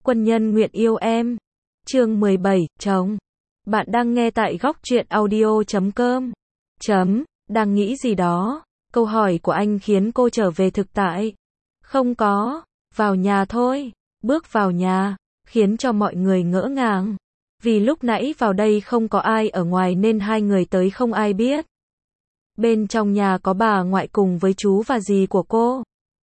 Quân nhân nguyện yêu em. Chương 17, chồng. Bạn đang nghe tại góc truyện audio.com. Đang nghĩ gì đó? Câu hỏi của anh khiến cô trở về thực tại. Không có, vào nhà thôi. Bước vào nhà, khiến cho mọi người ngỡ ngàng. Vì lúc nãy vào đây không có ai ở ngoài nên hai người tới không ai biết. Bên trong nhà có bà ngoại cùng với chú và dì của cô.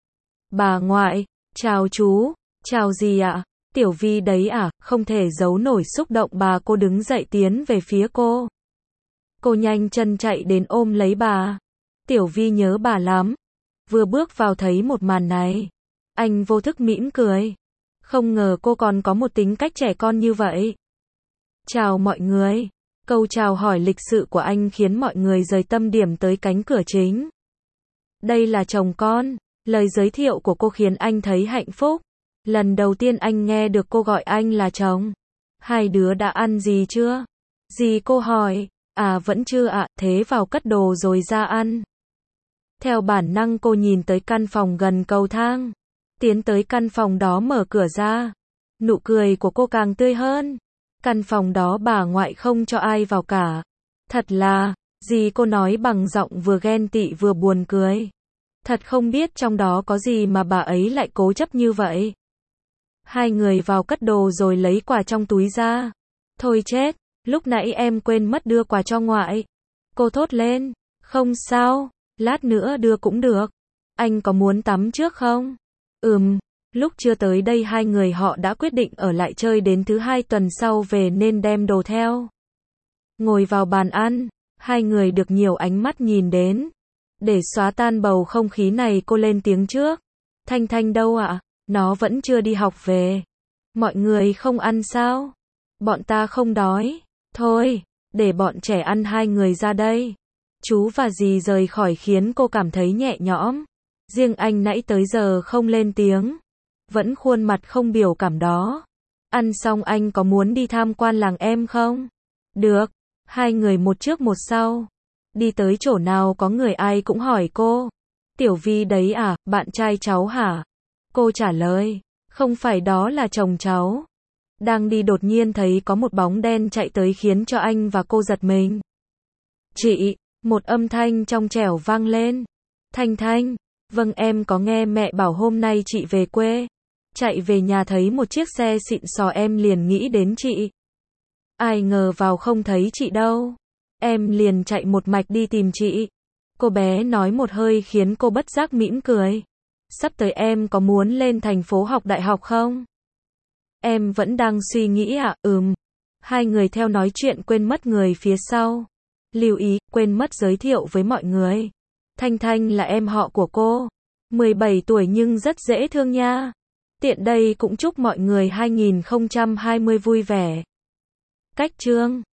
Bà ngoại, chào chú, chào dì ạ. Tiểu Vi đấy à, không thể giấu nổi xúc động bà cô đứng dậy tiến về phía cô. Cô nhanh chân chạy đến ôm lấy bà. Tiểu Vi nhớ bà lắm. Vừa bước vào thấy một màn này. Anh vô thức mỉm cười. Không ngờ cô còn có một tính cách trẻ con như vậy. Chào mọi người. Câu chào hỏi lịch sự của anh khiến mọi người rời tâm điểm tới cánh cửa chính. Đây là chồng con. Lời giới thiệu của cô khiến anh thấy hạnh phúc. Lần đầu tiên anh nghe được cô gọi anh là chồng. Hai đứa đã ăn gì chưa? Dì cô hỏi. À vẫn chưa ạ, thế vào cất đồ rồi ra ăn. Theo bản năng cô nhìn tới căn phòng gần cầu thang. Tiến tới căn phòng đó mở cửa ra. Nụ cười của cô càng tươi hơn. Căn phòng đó bà ngoại không cho ai vào cả. Thật là, dì cô nói bằng giọng vừa ghen tị vừa buồn cười. Thật không biết trong đó có gì mà bà ấy lại cố chấp như vậy. Hai người vào cất đồ rồi lấy quà trong túi ra. Thôi chết, lúc nãy em quên mất đưa quà cho ngoại. Cô thốt lên. Không sao, lát nữa đưa cũng được. Anh có muốn tắm trước không? Lúc chưa tới đây hai người họ đã quyết định ở lại chơi đến thứ hai tuần sau về nên đem đồ theo. Ngồi vào bàn ăn, hai người được nhiều ánh mắt nhìn đến. Để xóa tan bầu không khí này cô lên tiếng trước. Thanh Thanh đâu ạ? Nó vẫn chưa đi học về. Mọi người không ăn sao? Bọn ta không đói. Thôi, để bọn trẻ ăn, hai người ra đây. Chú và dì rời khỏi khiến cô cảm thấy nhẹ nhõm. Riêng anh nãy tới giờ không lên tiếng. Vẫn khuôn mặt không biểu cảm đó. Ăn xong anh có muốn đi tham quan làng em không? Được. Hai người một trước một sau. Đi tới chỗ nào có người ai cũng hỏi cô. Tiểu Vi đấy à, bạn trai cháu hả? Cô trả lời. Không phải, đó là chồng cháu. Đang đi đột nhiên thấy có một bóng đen chạy tới khiến cho anh và cô giật mình. Chị, một âm thanh trong trẻo vang lên. Thanh Thanh. Vâng, em có nghe mẹ bảo hôm nay chị về quê. Chạy về nhà thấy một chiếc xe xịn sò em liền nghĩ đến chị. Ai ngờ vào không thấy chị đâu. Em liền chạy một mạch đi tìm chị. Cô bé nói một hơi khiến cô bất giác mỉm cười. Sắp tới em có muốn lên thành phố học đại học không? Em vẫn đang suy nghĩ ạ. Hai người theo nói chuyện quên mất người phía sau. Lưu ý, quên mất giới thiệu với mọi người. Thanh Thanh là em họ của cô. 17 tuổi nhưng rất dễ thương nha. Tiện đây cũng chúc mọi người 2020 vui vẻ. Cách chương